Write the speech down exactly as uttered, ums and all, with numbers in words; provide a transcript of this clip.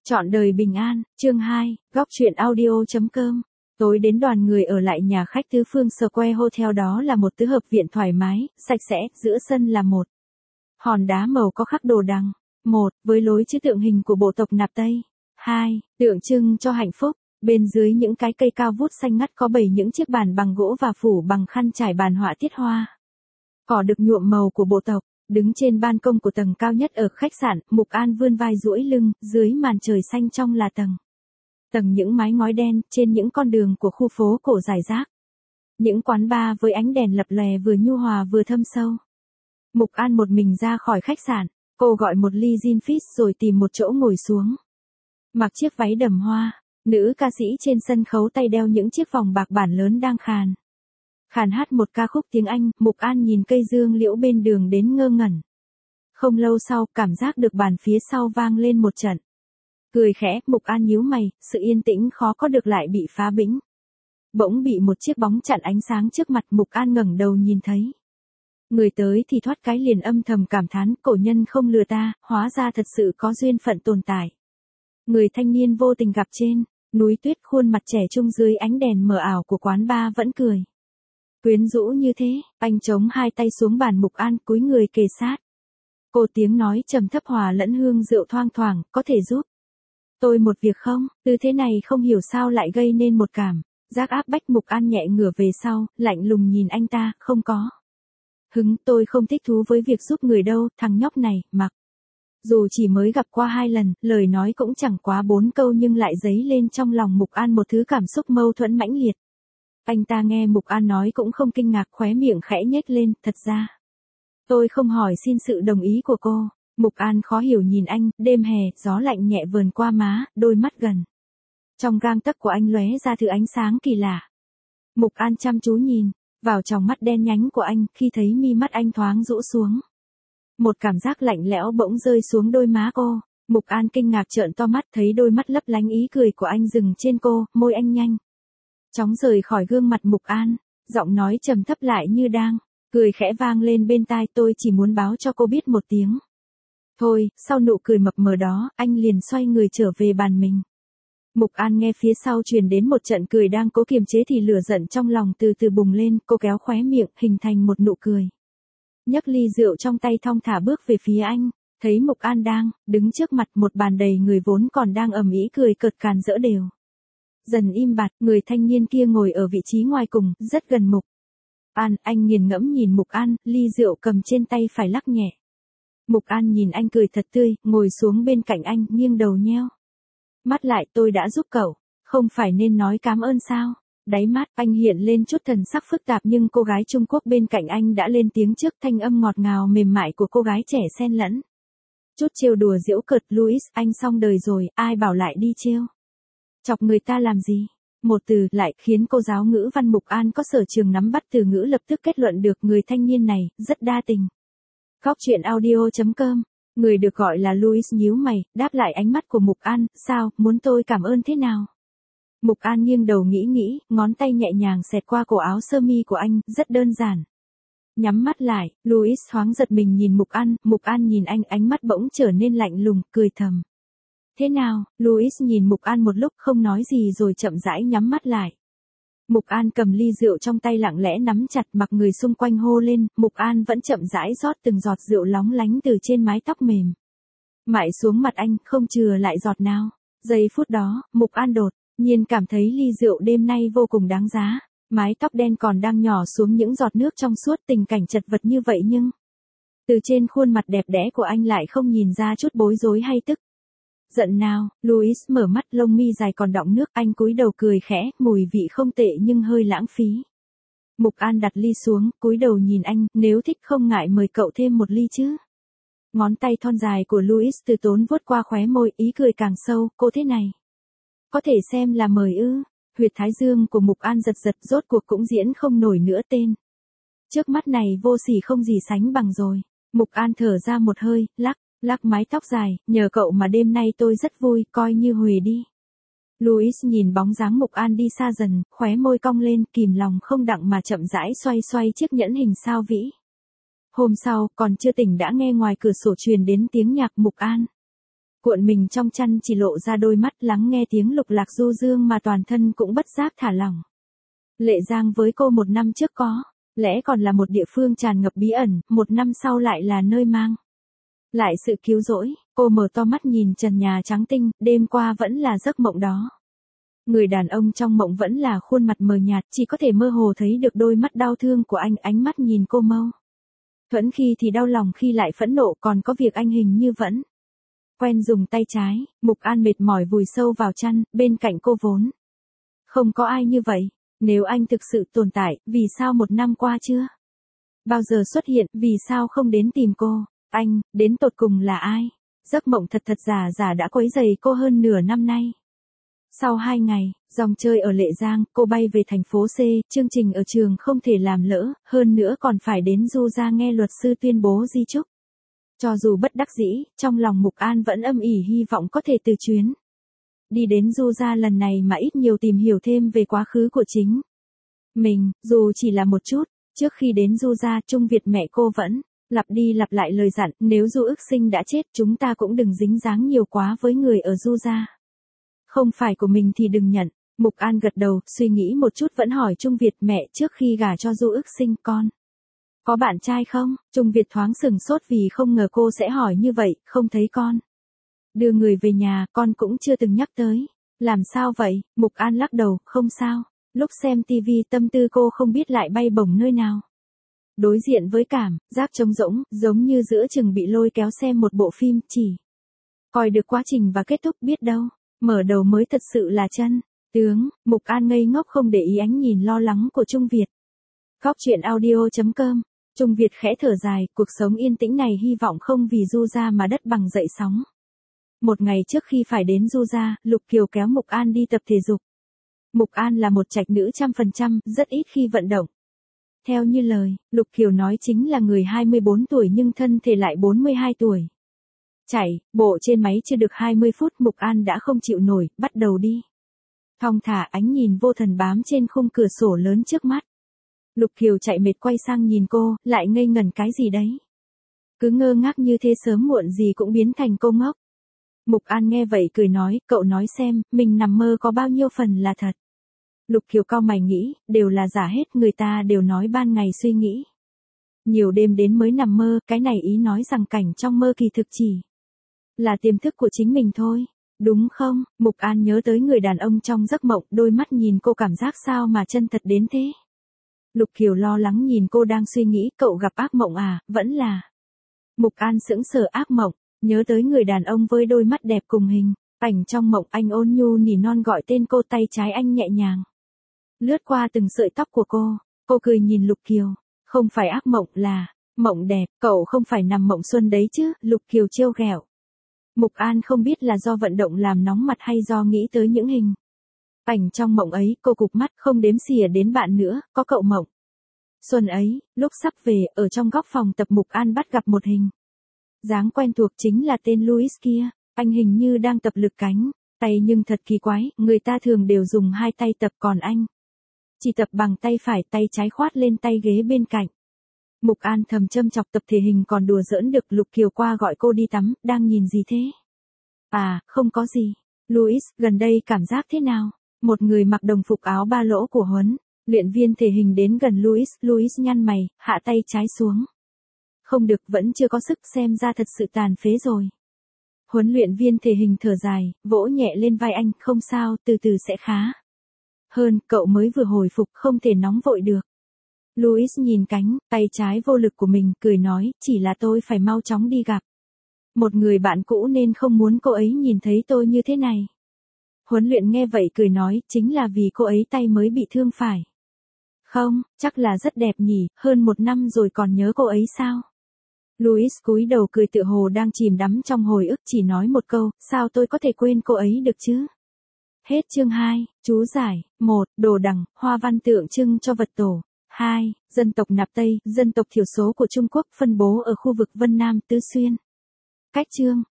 Trọn đời bình an, chương hai, góc truyện audio.com. Tối đến đoàn người ở lại nhà khách Tứ Phương Square Hotel, đó là một tứ hợp viện thoải mái, sạch sẽ, giữa sân là một hòn đá màu có khắc đồ đằng. Một, với lối chữ tượng hình của bộ tộc Nạp Tây. Hai, tượng trưng cho hạnh phúc. Bên dưới những cái cây cao vút xanh ngắt có bày những chiếc bàn bằng gỗ và phủ bằng khăn trải bàn họa tiết hoa. Cỏ được nhuộm màu của bộ tộc. Đứng trên ban công của tầng cao nhất ở khách sạn, Mục An vươn vai duỗi lưng, dưới màn trời xanh trong là tầng. Tầng những mái ngói đen, trên những con đường của khu phố cổ rải rác. Những quán bar với ánh đèn lập lòe vừa nhu hòa vừa thâm sâu. Mục An một mình ra khỏi khách sạn, cô gọi một ly gin fizz rồi tìm một chỗ ngồi xuống. Mặc chiếc váy đầm hoa, nữ ca sĩ trên sân khấu tay đeo những chiếc vòng bạc bản lớn đang khàn. Khàn hát một ca khúc tiếng Anh, Mục An nhìn cây dương liễu bên đường đến ngơ ngẩn. Không lâu sau, cảm giác được bàn phía sau vang lên một trận. Cười khẽ, Mục An nhíu mày, sự yên tĩnh khó có được lại bị phá bĩnh. Bỗng bị một chiếc bóng chặn ánh sáng trước mặt, Mục An ngẩng đầu nhìn thấy. Người tới thì thoát cái liền âm thầm cảm thán, cổ nhân không lừa ta, hóa ra thật sự có duyên phận tồn tại. Người thanh niên vô tình gặp trên núi tuyết, khuôn mặt trẻ trung dưới ánh đèn mờ ảo của quán bar vẫn cười quyến rũ như thế. Anh chống hai tay xuống bàn, Mục An cúi người kề sát. Cô tiếng nói trầm thấp hòa lẫn hương rượu thoang thoảng, có thể giúp tôi một việc không? Tư thế này không hiểu sao lại gây nên một cảm giác áp bách. Mục An nhẹ ngửa về sau, lạnh lùng nhìn anh ta, không có hứng, tôi không thích thú với việc giúp người đâu. Thằng nhóc này, mặc dù chỉ mới gặp qua hai lần, lời nói cũng chẳng quá bốn câu nhưng lại dấy lên trong lòng Mục An một thứ cảm xúc mâu thuẫn mãnh liệt. Anh ta nghe Mục An nói cũng không kinh ngạc, khóe miệng khẽ nhếch lên, thật ra tôi không hỏi xin sự đồng ý của cô. Mục An khó hiểu nhìn anh, đêm hè, gió lạnh nhẹ vờn qua má, đôi mắt gần trong gang tấc của anh lóe ra thứ ánh sáng kỳ lạ. Mục An chăm chú nhìn vào tròng mắt đen nhánh của anh, khi thấy mi mắt anh thoáng rũ xuống, một cảm giác lạnh lẽo bỗng rơi xuống đôi má cô. Mục An kinh ngạc trợn to mắt, thấy đôi mắt lấp lánh ý cười của anh dừng trên cô, môi anh nhanh chóng rời khỏi gương mặt Mục An, giọng nói trầm thấp lại như đang cười khẽ vang lên bên tai, tôi chỉ muốn báo cho cô biết một tiếng thôi. Sau nụ cười mập mờ đó, anh liền xoay người trở về bàn mình. Mục An nghe phía sau truyền đến một trận cười, đang cố kiềm chế thì lửa giận trong lòng từ từ bùng lên, cô kéo khóe miệng, hình thành một nụ cười. Nhấc ly rượu trong tay thong thả bước về phía anh, thấy Mục An đang đứng trước mặt, một bàn đầy người vốn còn đang ầm ĩ cười cợt càn rỡ đều dần im bặt. Người thanh niên kia ngồi ở vị trí ngoài cùng, rất gần Mục An, anh nghiền ngẫm nhìn Mục An, ly rượu cầm trên tay phải lắc nhẹ. Mục An nhìn anh cười thật tươi, ngồi xuống bên cạnh anh, nghiêng đầu nheo mắt lại, tôi đã giúp cậu, không phải nên nói cảm ơn sao? Đáy mắt anh hiện lên chút thần sắc phức tạp, nhưng cô gái Trung Quốc bên cạnh anh đã lên tiếng trước, thanh âm ngọt ngào mềm mại của cô gái trẻ xen lẫn chút trêu đùa giễu cợt. Louis, anh xong đời rồi, ai bảo lại đi trêu chọc người ta làm gì? Một từ lại khiến cô giáo ngữ văn Mục An có sở trường nắm bắt từ ngữ lập tức kết luận được người thanh niên này rất đa tình. Góc truyện audio.com. Người được gọi là Louis nhíu mày, đáp lại ánh mắt của Mục An, sao, muốn tôi cảm ơn thế nào? Mục An nghiêng đầu nghĩ nghĩ, ngón tay nhẹ nhàng xẹt qua cổ áo sơ mi của anh, rất đơn giản. Nhắm mắt lại, Louis thoáng giật mình nhìn Mục An, Mục An nhìn anh, ánh mắt bỗng trở nên lạnh lùng, cười thầm. Thế nào? Louis nhìn Mục An một lúc không nói gì rồi chậm rãi nhắm mắt lại. Mục An cầm ly rượu trong tay lặng lẽ nắm chặt, mặc người xung quanh hô lên, Mục An vẫn chậm rãi rót từng giọt rượu lóng lánh từ trên mái tóc mềm mại xuống mặt anh, không chừa lại giọt nào. Giây phút đó, Mục An đột nhiên cảm thấy ly rượu đêm nay vô cùng đáng giá. Mái tóc đen còn đang nhỏ xuống những giọt nước trong suốt, tình cảnh chật vật như vậy nhưng từ trên khuôn mặt đẹp đẽ của anh lại không nhìn ra chút bối rối hay tức giận nào. Louis mở mắt, lông mi dài còn đọng nước, anh cúi đầu cười khẽ, mùi vị không tệ nhưng hơi lãng phí. Mục An đặt ly xuống, cúi đầu nhìn anh, nếu thích không ngại mời cậu thêm một ly chứ. Ngón tay thon dài của Louis từ tốn vuốt qua khóe môi, ý cười càng sâu, cô thế này có thể xem là mời ư? Huyệt thái dương của Mục An giật giật, rốt cuộc cũng diễn không nổi nữa, tên trước mắt này vô sỉ không gì sánh bằng rồi. Mục An thở ra một hơi, lắc lắc mái tóc dài, nhờ cậu mà đêm nay tôi rất vui, coi như huề đi. Louis nhìn bóng dáng Mục An đi xa dần, khóe môi cong lên, kìm lòng không đặng mà chậm rãi xoay xoay chiếc nhẫn hình sao vĩ. Hôm sau, còn chưa tỉnh đã nghe ngoài cửa sổ truyền đến tiếng nhạc. Mục An Cuộn mình trong chăn chỉ lộ ra đôi mắt lắng nghe tiếng lục lạc du dương mà toàn thân cũng bất giác thả lỏng. Lệ Giang với cô một năm trước có lẽ còn là một địa phương tràn ngập bí ẩn, một năm sau lại là nơi mang lại sự cứu rỗi. Cô mở to mắt nhìn trần nhà trắng tinh, đêm qua vẫn là giấc mộng đó. Người đàn ông trong mộng vẫn là khuôn mặt mờ nhạt, chỉ có thể mơ hồ thấy được đôi mắt đau thương của anh, ánh mắt nhìn cô mâu thuẫn, khi thì đau lòng khi lại phẫn nộ, còn có việc anh hình như vẫn quen dùng tay trái. Mục An mệt mỏi vùi sâu vào chăn, bên cạnh cô vốn không có ai như vậy. Nếu anh thực sự tồn tại, vì sao một năm qua chưa bao giờ xuất hiện, vì sao không đến tìm cô? Anh, đến tột cùng là ai? Giấc mộng thật thật giả giả đã quấy rầy cô hơn nửa năm nay. Sau hai ngày, dòng chơi ở Lệ Giang, cô bay về thành phố C, chương trình ở trường không thể làm lỡ, hơn nữa còn phải đến Du gia nghe luật sư tuyên bố di chúc. Cho dù bất đắc dĩ, trong lòng Mục An vẫn âm ỉ hy vọng có thể từ chuyến đi đến Du gia lần này mà ít nhiều tìm hiểu thêm về quá khứ của chính mình, dù chỉ là một chút. Trước khi đến Du gia, Trung Việt mẹ cô vẫn lặp đi lặp lại lời dặn, nếu Du Ước Sinh đã chết, chúng ta cũng đừng dính dáng nhiều quá với người ở Du gia. Không phải của mình thì đừng nhận. Mục An gật đầu, suy nghĩ một chút vẫn hỏi Trung Việt mẹ, trước khi gả cho Du Ước Sinh, con có bạn trai không? Trung Việt thoáng sừng sốt vì không ngờ cô sẽ hỏi như vậy, không thấy con đưa người về nhà, con cũng chưa từng nhắc tới. Làm sao vậy? Mục An lắc đầu, không sao. Lúc xem tivi tâm tư cô không biết lại bay bổng nơi nào. Đối diện với cảm giác trống rỗng, giống như giữa chừng bị lôi kéo xem một bộ phim, chỉ coi được quá trình và kết thúc, biết đâu mở đầu mới thật sự là chân tướng. Mục An ngây ngốc không để ý ánh nhìn lo lắng của Trung Việt. Góc truyện audio chấm com. Trung Việt khẽ thở dài, cuộc sống yên tĩnh này hy vọng không vì Du gia mà đất bằng dậy sóng. Một ngày trước khi phải đến Du gia, Lục Kiều kéo Mục An đi tập thể dục. Mục An là một trạch nữ trăm phần trăm, rất ít khi vận động. Theo như lời, Lục Kiều nói chính là người hai mươi bốn tuổi nhưng thân thể lại bốn mươi hai tuổi. Chạy bộ trên máy chưa được hai mươi phút, Mục An đã không chịu nổi, bắt đầu đi thong thả, ánh nhìn vô thần bám trên khung cửa sổ lớn trước mắt. Lục Kiều chạy mệt quay sang nhìn cô, lại ngây ngẩn cái gì đấy. Cứ ngơ ngác như thế sớm muộn gì cũng biến thành cô ngốc. Mục An nghe vậy cười nói, cậu nói xem, mình nằm mơ có bao nhiêu phần là thật. Lục Kiều cau mày nghĩ, đều là giả hết, người ta đều nói ban ngày suy nghĩ nhiều đêm đến mới nằm mơ, cái này ý nói rằng cảnh trong mơ kỳ thực chỉ là tiềm thức của chính mình thôi, đúng không? Mục An nhớ tới người đàn ông trong giấc mộng, đôi mắt nhìn cô cảm giác sao mà chân thật đến thế. Lục Kiều lo lắng nhìn cô đang suy nghĩ, cậu gặp ác mộng à, vẫn là. Mục An sững sờ, ác mộng, nhớ tới người đàn ông với đôi mắt đẹp cùng hình ảnh trong mộng, anh ôn nhu nỉ non gọi tên cô, tay trái anh nhẹ nhàng lướt qua từng sợi tóc của cô. Cô cười nhìn Lục Kiều, không phải ác mộng, là mộng đẹp, cậu không phải nằm mộng xuân đấy chứ? Lục Kiều trêu ghẹo. Mục An không biết là do vận động làm nóng mặt hay do nghĩ tới những hình ảnh trong mộng ấy, cô cụp mắt, không đếm xỉa đến bạn nữa, có cậu mộng xuân ấy. Lúc sắp về, ở trong góc phòng tập, Mục An bắt gặp một hình dáng quen thuộc, chính là tên Louis kia. Anh hình như đang tập lực cánh tay, nhưng thật kỳ quái, người ta thường đều dùng hai tay tập, còn anh chỉ tập bằng tay phải, tay trái khoát lên tay ghế bên cạnh. Mục An thầm châm chọc, tập thể hình còn đùa giỡn được. Lục Kiều qua gọi cô đi tắm, đang nhìn gì thế? À, không có gì. Louis, gần đây cảm giác thế nào? Một người mặc đồng phục áo ba lỗ của huấn luyện viên thể hình đến gần Louis, Louis nhăn mày, hạ tay trái xuống. Không được, vẫn chưa có sức, xem ra thật sự tàn phế rồi. Huấn luyện viên thể hình thở dài, vỗ nhẹ lên vai anh, không sao, từ từ sẽ khá hơn, cậu mới vừa hồi phục, không thể nóng vội được. Louis nhìn cánh tay trái vô lực của mình, cười nói, chỉ là tôi phải mau chóng đi gặp một người bạn cũ nên không muốn cô ấy nhìn thấy tôi như thế này. Huấn luyện nghe vậy cười nói, chính là vì cô ấy tay mới bị thương phải không? Chắc là rất đẹp nhỉ, hơn một năm rồi còn nhớ cô ấy sao? Louis cúi đầu cười tựa hồ đang chìm đắm trong hồi ức, chỉ nói một câu, sao tôi có thể quên cô ấy được chứ? Hết chương hai, chú giải. một. Đồ đằng, hoa văn tượng trưng cho vật tổ. hai. Dân tộc Nạp Tây, dân tộc thiểu số của Trung Quốc, phân bố ở khu vực Vân Nam, Tứ Xuyên. Cách chương